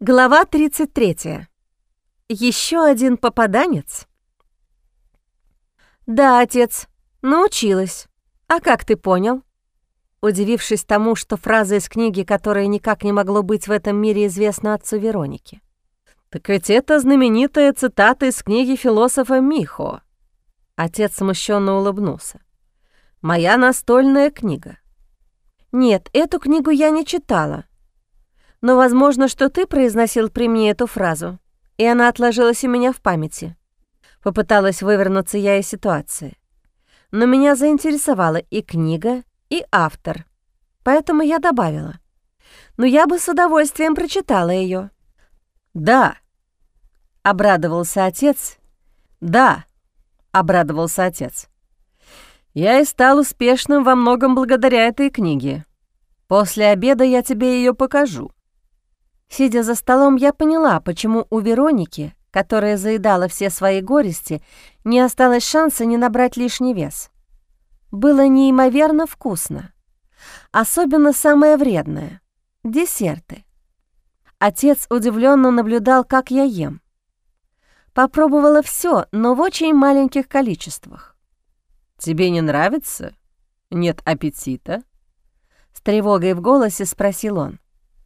Глава 33. Еще один попаданец? Да, отец, научилась. А как ты понял? Удивившись тому, что фраза из книги, которая никак не могло быть в этом мире, известна отцу Вероники. Так ведь это знаменитая цитата из книги философа Михо. Отец смущенно улыбнулся. Моя настольная книга. Нет, эту книгу я не читала. Но возможно, что ты произносил при мне эту фразу, и она отложилась у меня в памяти. Попыталась вывернуться я из ситуации. Но меня заинтересовала и книга, и автор. Поэтому я добавила. Но я бы с удовольствием прочитала ее. «Да», — обрадовался отец. «Да», — обрадовался отец. «Я и стал успешным во многом благодаря этой книге. После обеда я тебе ее покажу». Сидя за столом, я поняла, почему у Вероники, которая заедала все свои горести, не осталось шанса не набрать лишний вес. Было неимоверно вкусно. Особенно самое вредное — десерты. Отец удивленно наблюдал, как я ем. Попробовала все, но в очень маленьких количествах. «Тебе не нравится? Нет аппетита?» С тревогой в голосе спросил он.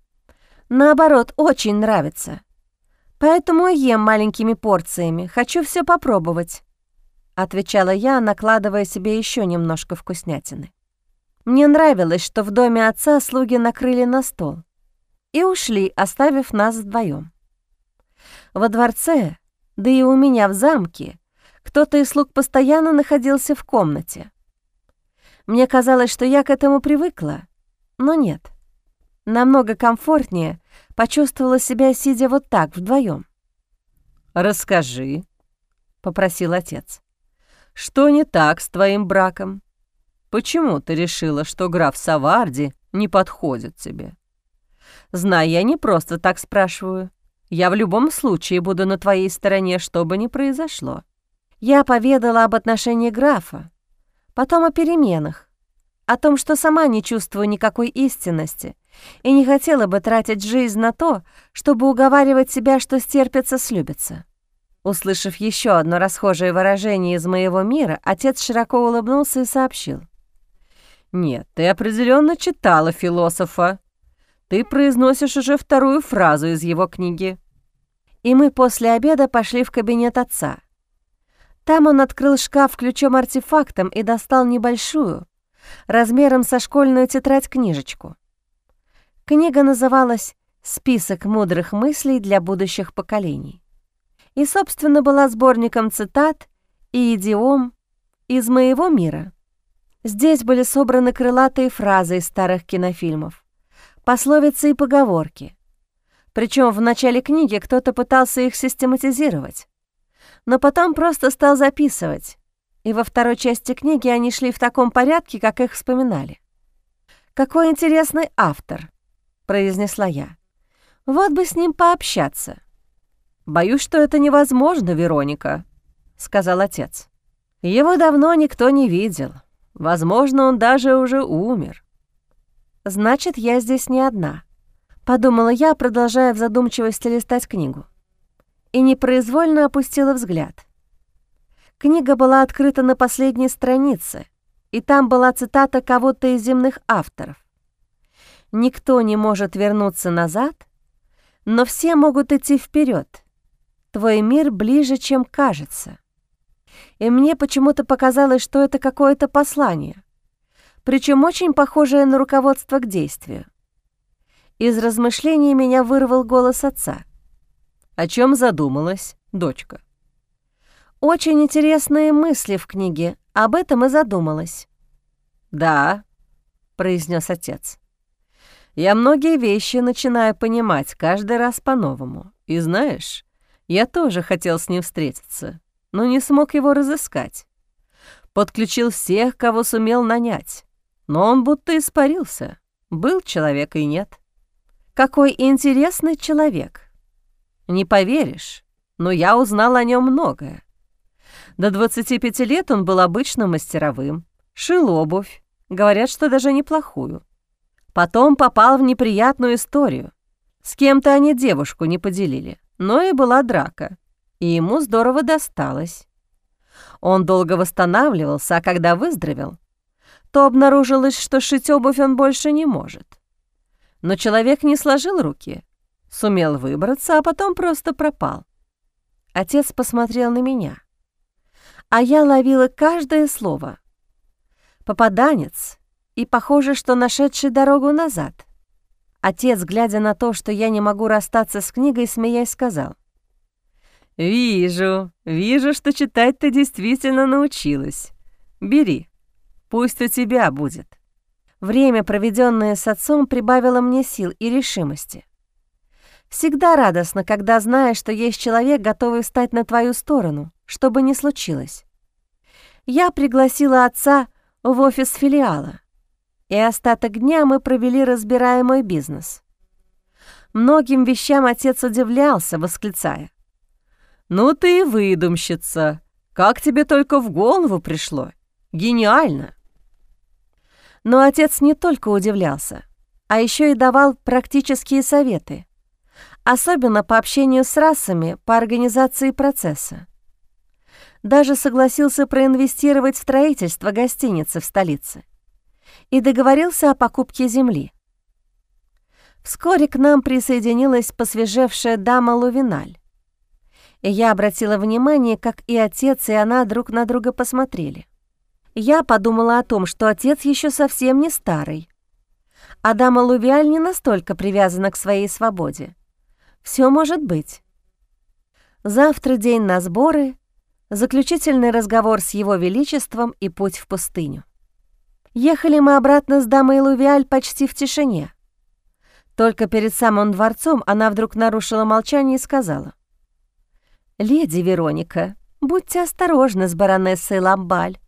Наоборот, очень нравится. Поэтому и ем маленькими порциями, хочу все попробовать», — отвечала я, накладывая себе еще немножко вкуснятины. Мне нравилось, что в доме отца слуги накрыли на стол и ушли, оставив нас вдвоем. Во дворце, да и у меня в замке, кто-то из слуг постоянно находился в комнате. Мне казалось, что я к этому привыкла, но нет. Намного комфортнее почувствовала себя, сидя вот так, вдвоем. «Расскажи», — попросил отец, — «что не так с твоим браком? Почему ты решила, что граф Саварди не подходит тебе? Знай, я не просто так спрашиваю. Я в любом случае буду на твоей стороне, что бы ни произошло». Я поведала об отношении графа, потом о переменах, о том, что сама не чувствую никакой истинности и не хотела бы тратить жизнь на то, чтобы уговаривать себя, что стерпится-слюбится. Услышав еще одно расхожее выражение из моего мира, отец широко улыбнулся и сообщил. «Нет, ты определенно читала философа. Ты произносишь уже вторую фразу из его книги». И мы после обеда пошли в кабинет отца. Там он открыл шкаф ключом-артефактом и достал небольшую, размером со школьную тетрадь-книжечку. Книга называлась «Список мудрых мыслей для будущих поколений» и, собственно, была сборником цитат и идиом из моего мира. Здесь были собраны крылатые фразы из старых кинофильмов, пословицы и поговорки. Причем в начале книги кто-то пытался их систематизировать, но потом просто стал записывать, и во второй части книги они шли в таком порядке, как их вспоминали. «Какой интересный автор», — произнесла я. «Вот бы с ним пообщаться». «Боюсь, что это невозможно, Вероника», — сказал отец. «Его давно никто не видел. Возможно, он даже уже умер». «Значит, я здесь не одна», — подумала я, продолжая в задумчивости листать книгу. И непроизвольно опустила взгляд. Книга была открыта на последней странице, и там была цитата кого-то из земных авторов. «Никто не может вернуться назад, но все могут идти вперед. Твой мир ближе, чем кажется». И мне почему-то показалось, что это какое-то послание, причем очень похожее на руководство к действию. Из размышлений меня вырвал голос отца. «О чем задумалась, дочка?» «Очень интересные мысли в книге, об этом и задумалась». «Да», — произнес отец. «Я многие вещи начинаю понимать каждый раз по-новому. И знаешь, я тоже хотел с ним встретиться, но не смог его разыскать. Подключил всех, кого сумел нанять, но он будто испарился. Был человек и нет». «Какой интересный человек!» «Не поверишь, но я узнал о нем многое. До 25 лет он был обычным мастеровым, шил обувь, говорят, что даже неплохую. Потом попал в неприятную историю, С кем-то они девушку не поделили, но и была драка, и ему здорово досталось. Он долго восстанавливался, а когда выздоровел, то обнаружилось, что шить обувь он больше не может. Но человек не сложил руки, сумел выбраться, а потом просто пропал. Отец посмотрел на меня, а я ловила каждое слово. Попаданец и, похоже, что нашедший дорогу назад. Отец, глядя на то, что я не могу расстаться с книгой, смеясь, сказал: «Вижу, что читать ты действительно научилась. Бери, пусть у тебя будет». Время, проведенное с отцом, прибавило мне сил и решимости. Всегда радостно, когда знаешь, что есть человек, готовый встать на твою сторону, что бы ни случилось. Я пригласила отца в офис филиала, и остаток дня мы провели, разбирая мой бизнес. Многим вещам отец удивлялся, восклицая: «Ну ты и выдумщица! Как тебе только в голову пришло! Гениально!» Но отец не только удивлялся, а еще и давал практические советы, особенно по общению с расами по организации процесса. Даже согласился проинвестировать в строительство гостиницы в столице и договорился о покупке земли. Вскоре к нам присоединилась посвежевшая дама Лувиналь, и я обратила внимание, как и отец, и она друг на друга посмотрели. Я подумала о том, что отец еще совсем не старый, а дама Лувиаль не настолько привязана к своей свободе. Все может быть. Завтра день на сборы, заключительный разговор с Его Величеством и путь в пустыню. Ехали мы обратно с дамой Лувиаль почти в тишине. Только перед самым дворцом она вдруг нарушила молчание и сказала: «Леди Вероника, будьте осторожны с баронессой Ламбаль».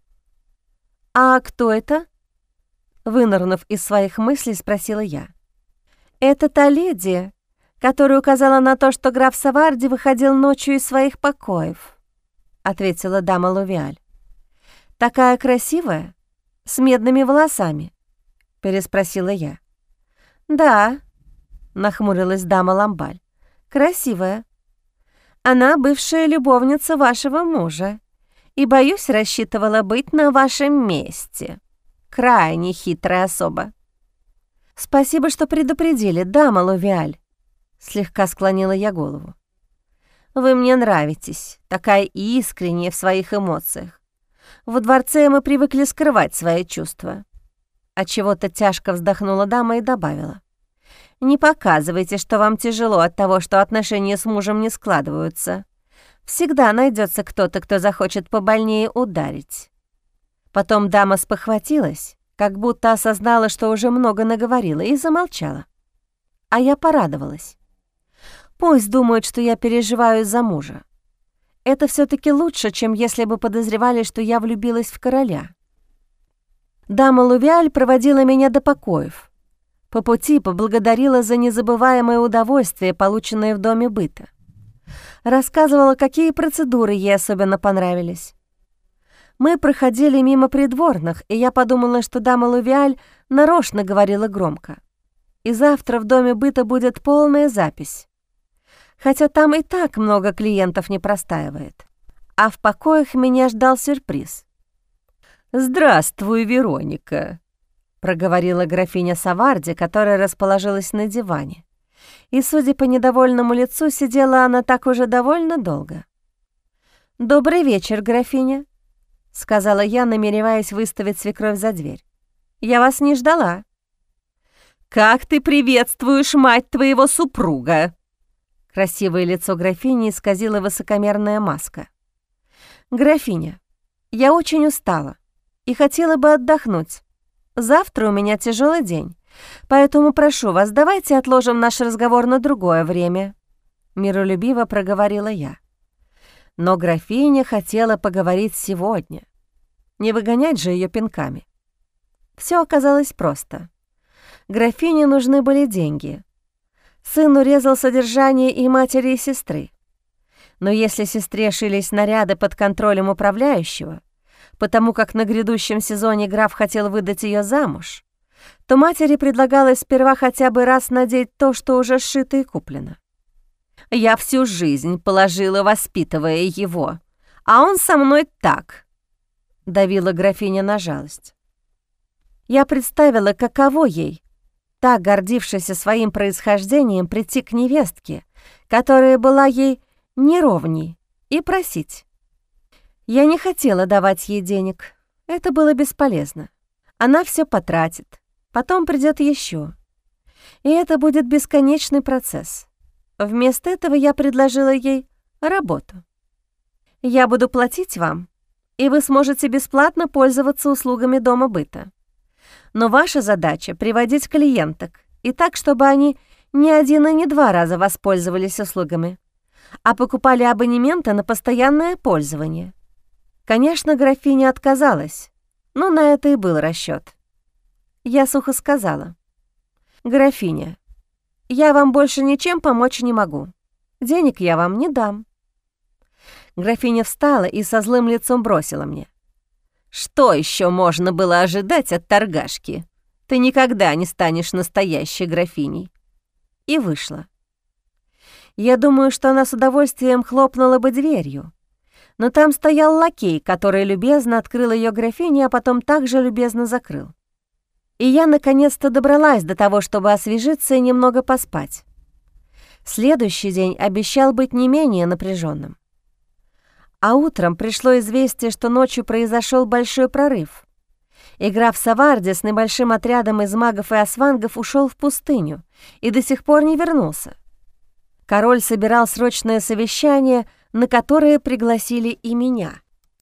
«А кто это?» Вынырнув из своих мыслей, спросила я. «Это та леди, которая указала на то, что граф Саварди выходил ночью из своих покоев», — ответила дама Лувиаль. «Такая красивая, с медными волосами?» — переспросила я. «Да», — нахмурилась дама Ламбаль, — «красивая. Она бывшая любовница вашего мужа и, боюсь, рассчитывала быть на вашем месте. Крайне хитрая особа». «Спасибо, что предупредили, дама Лувиаль», — слегка склонила я голову. «Вы мне нравитесь, такая искренняя в своих эмоциях. Во дворце мы привыкли скрывать свои чувства». Отчего-то тяжко вздохнула дама и добавила: «Не показывайте, что вам тяжело от того, что отношения с мужем не складываются. Всегда найдется кто-то, кто захочет побольнее ударить». Потом дама спохватилась, как будто осознала, что уже много наговорила, и замолчала. А я порадовалась. Пусть думают, что я переживаю из-за мужа. Это все-таки лучше, чем если бы подозревали, что я влюбилась в короля. Дама Лувиаль проводила меня до покоев. По пути поблагодарила за незабываемое удовольствие, полученное в доме быта. Рассказывала, какие процедуры ей особенно понравились. Мы проходили мимо придворных, и я подумала, что дама Лувиаль нарочно говорила громко. И завтра в доме быта будет полная запись. Хотя там и так много клиентов не простаивает. А в покоях меня ждал сюрприз. «Здравствуй, Вероника», — проговорила графиня Саварди, которая расположилась на диване. И, судя по недовольному лицу, сидела она так уже довольно долго. «Добрый вечер, графиня», — сказала я, намереваясь выставить свекровь за дверь. «Я вас не ждала». «Как ты приветствуешь мать твоего супруга?» Красивое лицо графини исказила высокомерная маска. «Графиня, я очень устала и хотела бы отдохнуть. Завтра у меня тяжелый день, поэтому прошу вас, давайте отложим наш разговор на другое время», — миролюбиво проговорила я. Но графиня хотела поговорить сегодня. Не выгонять же ее пинками. Все оказалось просто. Графине нужны были деньги. Сын урезал содержание и матери, и сестры. Но если сестре шились наряды под контролем управляющего, потому как на грядущем сезоне граф хотел выдать ее замуж, то матери предлагалось сперва хотя бы раз надеть то, что уже сшито и куплено. «Я всю жизнь положила, воспитывая его, а он со мной так», — давила графиня на жалость. Я представила, каково ей, так гордившейся своим происхождением, прийти к невестке, которая была ей неровней, и просить. Я не хотела давать ей денег, это было бесполезно. Она все потратит, потом придет еще. И это будет бесконечный процесс. Вместо этого я предложила ей работу. Я буду платить вам, и вы сможете бесплатно пользоваться услугами дома быта. Но ваша задача — приводить клиенток, и так, чтобы они не один и не два раза воспользовались услугами, а покупали абонементы на постоянное пользование. Конечно, графиня отказалась, но на это и был расчет. Я сухо сказала: «Графиня, я вам больше ничем помочь не могу. Денег я вам не дам». Графиня встала и со злым лицом бросила мне: «Что еще можно было ожидать от торгашки? Ты никогда не станешь настоящей графиней». И вышла. Я думаю, что она с удовольствием хлопнула бы дверью, но там стоял лакей, который любезно открыл ее графине, а потом также любезно закрыл. И я наконец-то добралась до того, чтобы освежиться и немного поспать. Следующий день обещал быть не менее напряженным. А утром пришло известие, что ночью произошел большой прорыв. И граф Саварди с небольшим отрядом из магов и асвангов ушел в пустыню и до сих пор не вернулся. Король собирал срочное совещание, на которое пригласили и меня.